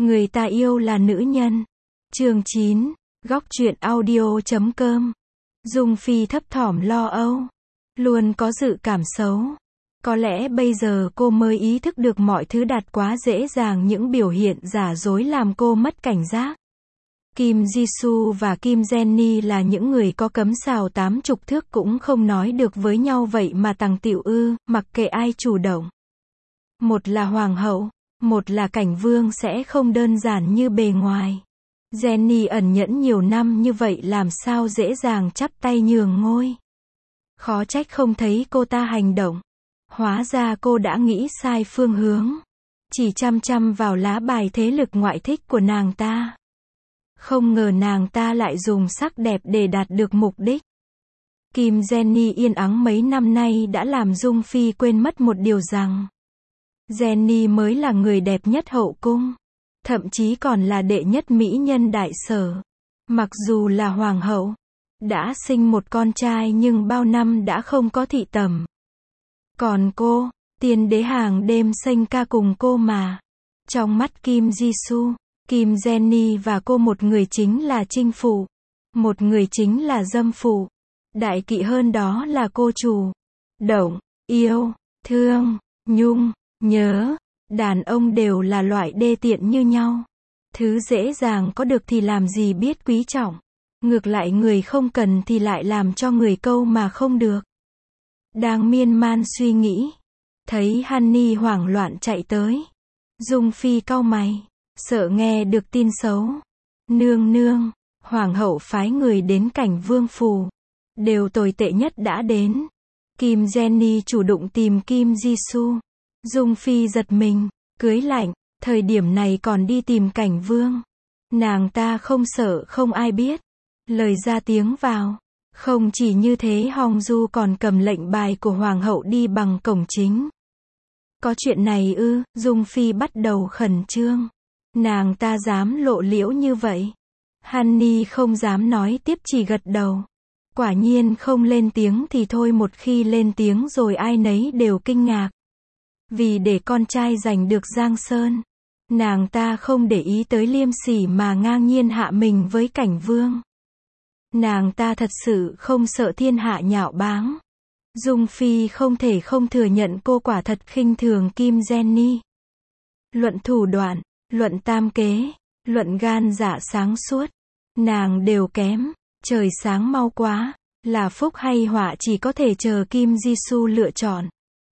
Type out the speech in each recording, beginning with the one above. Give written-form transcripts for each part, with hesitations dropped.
Người ta yêu là nữ nhân. Chương 9, góc truyện audio.com. Dung Phi thấp thỏm lo âu, luôn có dự cảm xấu. Có lẽ bây giờ cô mới ý thức được mọi thứ đạt quá dễ dàng, những biểu hiện giả dối làm cô mất cảnh giác. Kim Jisoo và Kim Jennie là những người có cấm sào 80 thước cũng không nói được với nhau, vậy mà tằng tiểu mặc kệ ai chủ động. Một là hoàng hậu, một là cảnh vương sẽ không đơn giản như bề ngoài. Jennie ẩn nhẫn nhiều năm như vậy làm sao dễ dàng chắp tay nhường ngôi. Khó trách không thấy cô ta hành động. Hóa ra cô đã nghĩ sai phương hướng. Chỉ chăm chăm vào lá bài thế lực ngoại thích của nàng ta. Không ngờ nàng ta lại dùng sắc đẹp để đạt được mục đích. Kim Jennie yên ắng mấy năm nay đã làm Dung Phi quên mất một điều rằng Jennie mới là người đẹp nhất hậu cung. Thậm chí còn là đệ nhất mỹ nhân đại sở. Mặc dù là hoàng hậu, đã sinh một con trai nhưng bao năm đã không có thị tẩm. Còn cô, tiên đế hàng đêm xanh ca cùng cô mà. Trong mắt Kim Jisoo, Kim Jennie và cô, một người chính là chinh phụ, một người chính là dâm phụ. Đại kỵ hơn đó là cô chủ động, yêu, thương, nhung, nhớ. Đàn ông đều là loại đê tiện như nhau. Thứ dễ dàng có được thì làm gì biết quý trọng. Ngược lại người không cần thì lại làm cho người câu mà không được. Đang miên man suy nghĩ, thấy Honey hoảng loạn chạy tới. Dung Phi cau mày, sợ nghe được tin xấu. Nương nương, hoàng hậu phái người đến cảnh vương phủ. Đều tồi tệ nhất đã đến. Kim Jennie chủ động tìm Kim Jisoo. Dung Phi giật mình, cưới lạnh, thời điểm này còn đi tìm cảnh vương. Nàng ta không sợ không ai biết. Lời ra tiếng vào. Không chỉ như thế, Hong Du còn cầm lệnh bài của hoàng hậu đi bằng cổng chính. Có chuyện này ư? Dung Phi bắt đầu khẩn trương. Nàng ta dám lộ liễu như vậy? Honey không dám nói tiếp, chỉ gật đầu. Quả nhiên không lên tiếng thì thôi, một khi lên tiếng rồi ai nấy đều kinh ngạc. Vì để con trai giành được Giang Sơn, nàng ta không để ý tới liêm sỉ mà ngang nhiên hạ mình với cảnh vương. Nàng ta thật sự không sợ thiên hạ nhạo báng. Dung Phi không thể không thừa nhận cô quả thật khinh thường Kim Jennie. Luận thủ đoạn, luận tam kế, luận gan dạ sáng suốt, nàng đều kém. Trời sáng mau quá, là phúc hay họa chỉ có thể chờ Kim Jisoo lựa chọn.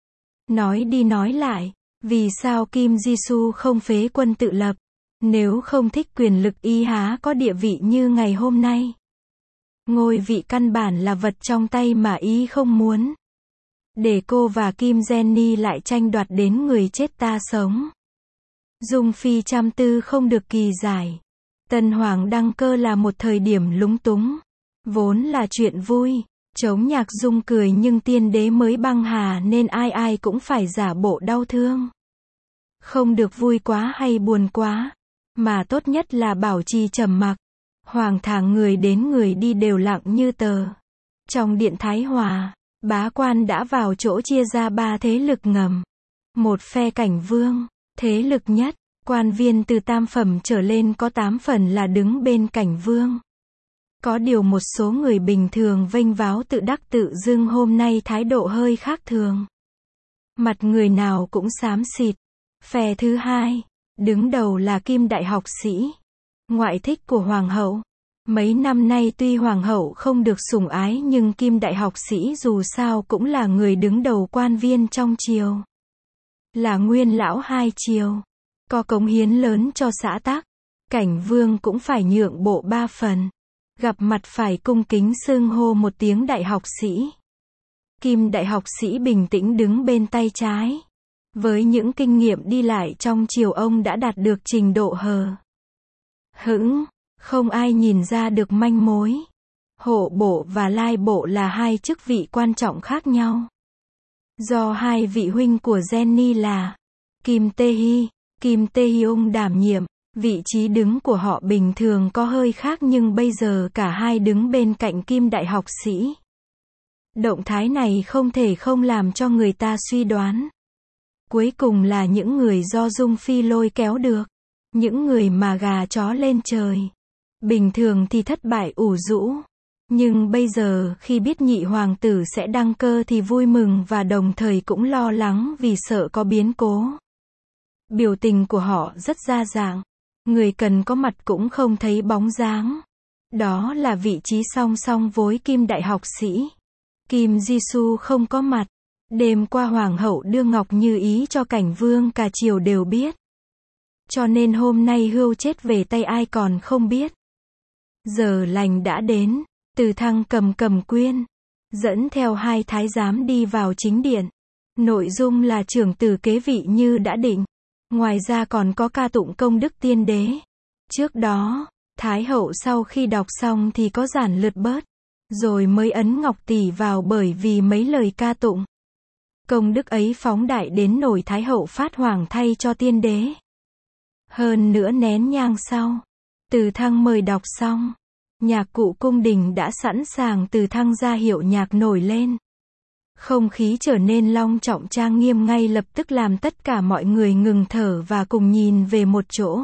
Nói đi nói lại, vì sao Kim Jisoo không phế quân tự lập? Nếu không thích quyền lực y há có địa vị như ngày hôm nay. Ngôi vị căn bản là vật trong tay mà y không muốn. Để cô và Kim Jennie lại tranh đoạt đến người chết ta sống. Dung Phi trăm tư không được kỳ giải. Tân hoàng đăng cơ là một thời điểm lúng túng. Vốn là chuyện vui. Chống nhạc Dung cười, nhưng tiên đế mới băng hà nên ai ai cũng phải giả bộ đau thương. Không được vui quá hay buồn quá, mà tốt nhất là bảo trì trầm mặc. Hoàng thảng người đến người đi đều lặng như tờ. Trong điện Thái Hòa, bá quan đã vào chỗ chia ra 3 thế lực ngầm. Một phe cảnh vương, thế lực nhất, quan viên từ tam phẩm trở lên có 8 phần là đứng bên cảnh vương. Có điều một số người bình thường vênh váo tự đắc tự dưng hôm nay thái độ hơi khác thường. Mặt người nào cũng xám xịt. Phe thứ hai, đứng đầu là Kim đại học sĩ, ngoại thích của hoàng hậu. Mấy năm nay tuy hoàng hậu không được sủng ái nhưng Kim đại học sĩ dù sao cũng là người đứng đầu quan viên trong triều. Là nguyên lão hai triều. Có cống hiến lớn cho xã tắc. Cảnh vương cũng phải nhượng bộ 3 phần. Gặp mặt phải cung kính xưng hô một tiếng đại học sĩ. Kim đại học sĩ bình tĩnh đứng bên tay trái. Với những kinh nghiệm đi lại trong triều, ông đã đạt được trình độ hờ hững, không ai nhìn ra được manh mối. Hộ bộ và lai bộ là 2 chức vị quan trọng khác nhau. Do 2 vị huynh của Jennie là Kim Tae-hee, Kim Tae-hyung đảm nhiệm. Vị trí đứng của họ bình thường có hơi khác nhưng bây giờ cả hai đứng bên cạnh Kim đại học sĩ. Động thái này không thể không làm cho người ta suy đoán. Cuối cùng là những người do Dung Phi lôi kéo được. Những người mà gà chó lên trời, bình thường thì thất bại ủ rũ. Nhưng bây giờ khi biết nhị hoàng tử sẽ đăng cơ thì vui mừng và đồng thời cũng lo lắng vì sợ có biến cố. Biểu tình của họ rất đa dạng. Người cần có mặt cũng không thấy bóng dáng. Đó là vị trí song song với Kim đại học sĩ. Kim Jisoo không có mặt. Đêm qua hoàng hậu đưa ngọc như ý cho cảnh vương cả triều đều biết. Cho nên hôm nay hươu chết về tay ai còn không biết. Giờ lành đã đến. Từ Thăng cầm quyên, dẫn theo 2 thái giám đi vào chính điện. Nội dung là trưởng tử kế vị như đã định. Ngoài ra còn có ca tụng công đức tiên đế. Trước đó, Thái hậu sau khi đọc xong thì có giản lược bớt. Rồi mới ấn ngọc tỷ vào bởi vì mấy lời ca tụng. Công đức ấy phóng đại đến nổi Thái hậu phát hoàng thay cho tiên đế. Hơn nữa nén nhang sau. Từ Thăng mời đọc xong. Nhạc cụ cung đình đã sẵn sàng. Từ Thăng ra hiệu nhạc nổi lên. Không khí trở nên long trọng trang nghiêm ngay lập tức làm tất cả mọi người ngừng thở và cùng nhìn về một chỗ.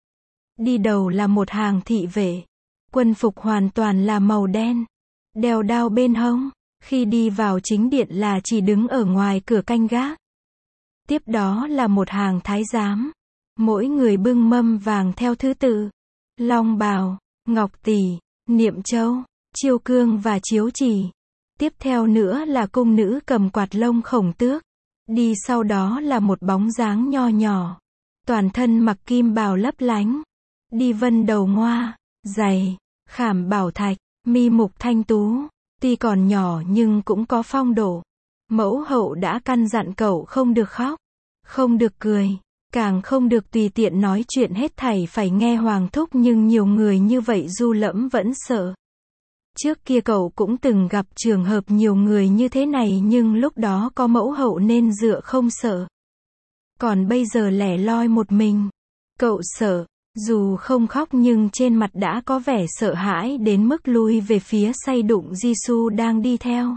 Đi đầu là một hàng thị vệ. Quân phục hoàn toàn là màu đen. Đeo đao bên hông. Khi đi vào chính điện là chỉ đứng ở ngoài cửa canh gác. Tiếp đó là một hàng thái giám. Mỗi người bưng mâm vàng theo thứ tự. Long bào, ngọc tỷ, niệm châu, chiêu cương và chiếu chỉ. Tiếp theo nữa là cung nữ cầm quạt lông khổng tước. Đi sau đó là một bóng dáng nho nhỏ. Toàn thân mặc kim bào lấp lánh. Đi vân đầu ngoa, dày, khảm bảo thạch, mi mục thanh tú. Tuy còn nhỏ nhưng cũng có phong độ. Mẫu hậu đã căn dặn cậu không được khóc, không được cười, càng không được tùy tiện nói chuyện, hết thảy phải nghe hoàng thúc, nhưng nhiều người như vậy Du Lẫm vẫn sợ. Trước kia cậu cũng từng gặp trường hợp nhiều người như thế này nhưng lúc đó có mẫu hậu nên dựa không sợ. Còn bây giờ lẻ loi một mình, cậu sợ, dù không khóc nhưng trên mặt đã có vẻ sợ hãi đến mức lùi về phía say đụng Jisoo đang đi theo.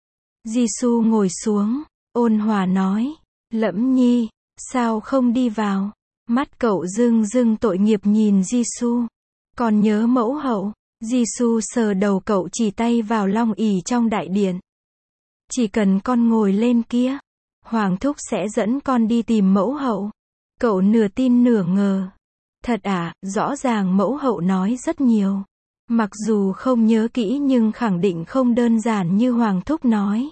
Jisoo ngồi xuống, ôn hòa nói, Lẫm nhi, sao không đi vào? Mắt cậu rưng rưng tội nghiệp nhìn Jisoo. Còn nhớ mẫu hậu? Jisoo sờ đầu cậu chỉ tay vào long ỷ trong đại điện. Chỉ cần con ngồi lên kia, hoàng thúc sẽ dẫn con đi tìm mẫu hậu. Cậu nửa tin nửa ngờ. Thật à, rõ ràng mẫu hậu nói rất nhiều. Mặc dù không nhớ kỹ nhưng khẳng định không đơn giản như hoàng thúc nói.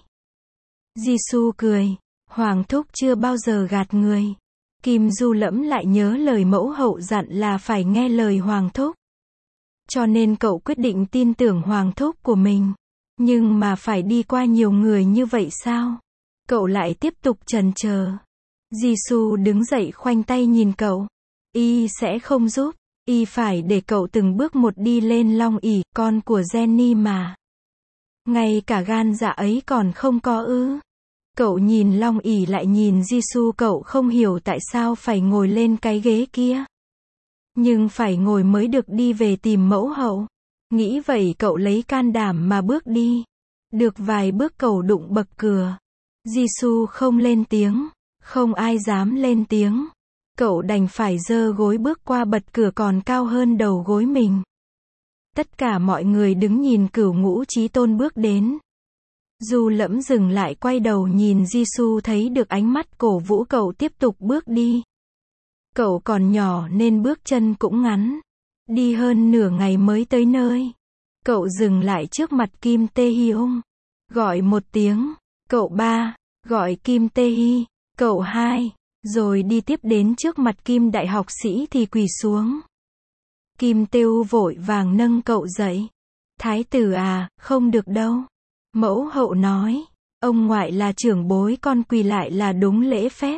Jisoo cười, hoàng thúc chưa bao giờ gạt người. Kim Du Lẫm lại nhớ lời mẫu hậu dặn là phải nghe lời hoàng thúc. Cho nên cậu quyết định tin tưởng hoàng thúc của mình. Nhưng mà phải đi qua nhiều người như vậy sao? Cậu lại tiếp tục chần chờ. Jisoo đứng dậy khoanh tay nhìn cậu. Y sẽ không giúp. Y phải để cậu từng bước một đi lên long ỷ, con của Jenny mà. Ngay cả gan dạ ấy còn không có ư? Cậu nhìn long ỷ lại nhìn Jisoo, cậu không hiểu tại sao phải ngồi lên cái ghế kia. Nhưng phải ngồi mới được đi về tìm mẫu hậu. Nghĩ vậy cậu lấy can đảm mà bước đi. Được vài bước cậu đụng bậc cửa. Jisoo không lên tiếng. Không ai dám lên tiếng. Cậu đành phải giơ gối bước qua bậc cửa còn cao hơn đầu gối mình. Tất cả mọi người đứng nhìn Cửu Ngũ Chí Tôn bước đến. Du Lẫm dừng lại quay đầu nhìn Jisoo, thấy được ánh mắt cổ vũ cậu tiếp tục bước đi. Cậu còn nhỏ nên bước chân cũng ngắn. Đi hơn nửa ngày mới tới nơi. Cậu dừng lại trước mặt Kim Tae Hyung. Gọi một tiếng. Cậu ba. Gọi Kim Tae Hy. Cậu hai. Rồi đi tiếp đến trước mặt Kim đại học sĩ thì quỳ xuống. Kim Têu vội vàng nâng cậu dậy. Thái tử à, không được đâu. Mẫu hậu nói. Ông ngoại là trưởng bối, con quỳ lại là đúng lễ phép.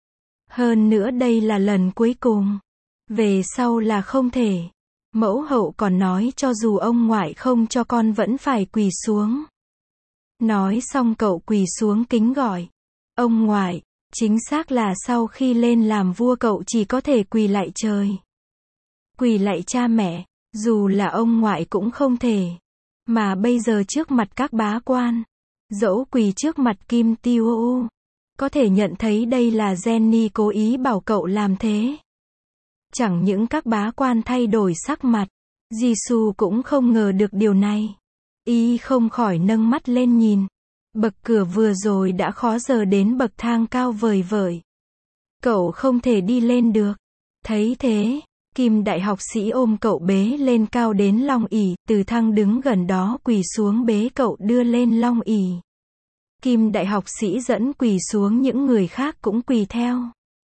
Hơn nữa đây là lần cuối cùng. Về sau là không thể. Mẫu hậu còn nói cho dù ông ngoại không cho con vẫn phải quỳ xuống. Nói xong cậu quỳ xuống kính gọi. Ông ngoại. Chính xác là sau khi lên làm vua cậu chỉ có thể quỳ lại trời. Quỳ lại cha mẹ. Dù là ông ngoại cũng không thể. Mà bây giờ trước mặt các bá quan. Dẫu quỳ trước mặt Kim Tiêu, có thể nhận thấy đây là Jenny cố ý bảo cậu làm thế. Chẳng những các bá quan thay đổi sắc mặt, Giêsu cũng không ngờ được điều này. Y không khỏi nâng mắt lên nhìn. Bậc cửa vừa rồi đã khó giờ đến bậc thang cao vời vợi. Cậu không thể đi lên được. Thấy thế, Kim đại học sĩ ôm cậu bế lên cao đến long ỷ, Từ Thăng đứng gần đó quỳ xuống bế cậu đưa lên long ỷ. Kim đại học sĩ dẫn quỳ xuống, những người khác cũng quỳ theo.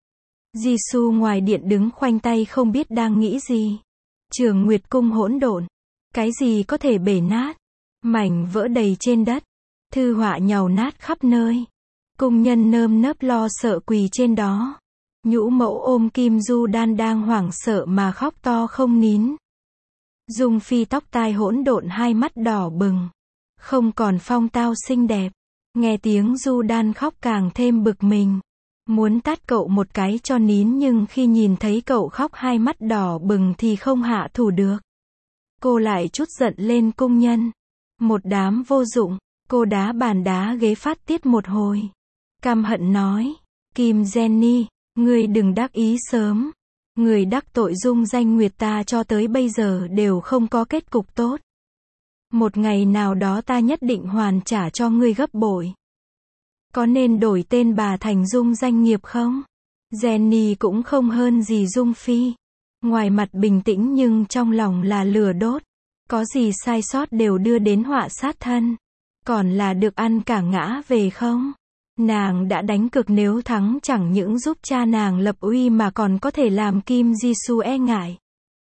Giêsu ngoài điện đứng khoanh tay không biết đang nghĩ gì. Trường Nguyệt cung hỗn độn, cái gì có thể bể nát, mảnh vỡ đầy trên đất, thư họa nhàu nát khắp nơi. Cung nhân nơm nớp lo sợ quỳ trên đó. Nhũ mẫu ôm Kim Du Đan đang hoảng sợ mà khóc to không nín. Dung Phi tóc tai hỗn độn, hai mắt đỏ bừng, không còn phong tao xinh đẹp. Nghe tiếng Du Đan khóc càng thêm bực mình, muốn tát cậu một cái cho nín, nhưng khi nhìn thấy cậu khóc hai mắt đỏ bừng thì không hạ thủ được. Cô lại trút giận lên cung nhân. Một đám vô dụng, cô đá bàn đá ghế phát tiết một hồi. Căm hận nói, Kim Jenny, ngươi đừng đắc ý sớm. Người đắc tội Dung Danh Nguyệt ta cho tới bây giờ đều không có kết cục tốt. Một ngày nào đó ta nhất định hoàn trả cho ngươi gấp bội. Có nên đổi tên bà thành Dung Danh Nghiệp không? Jenny cũng không hơn gì Dung Phi. Ngoài mặt bình tĩnh nhưng trong lòng là lửa đốt. Có gì sai sót đều đưa đến họa sát thân. Còn là được ăn cả ngã về không? Nàng đã đánh cược nếu thắng chẳng những giúp cha nàng lập uy mà còn có thể làm Kim Giêsu e ngại.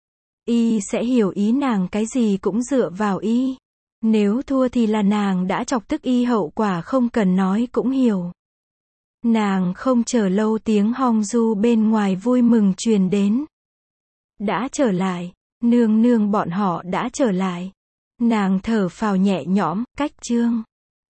Y sẽ hiểu ý nàng, cái gì cũng dựa vào y. Nếu thua thì là nàng đã chọc tức y, hậu quả không cần nói cũng hiểu. Nàng không chờ lâu, tiếng hong du bên ngoài vui mừng truyền đến. Đã trở lại, nương nương bọn họ đã trở lại. Nàng thở phào nhẹ nhõm, cách chương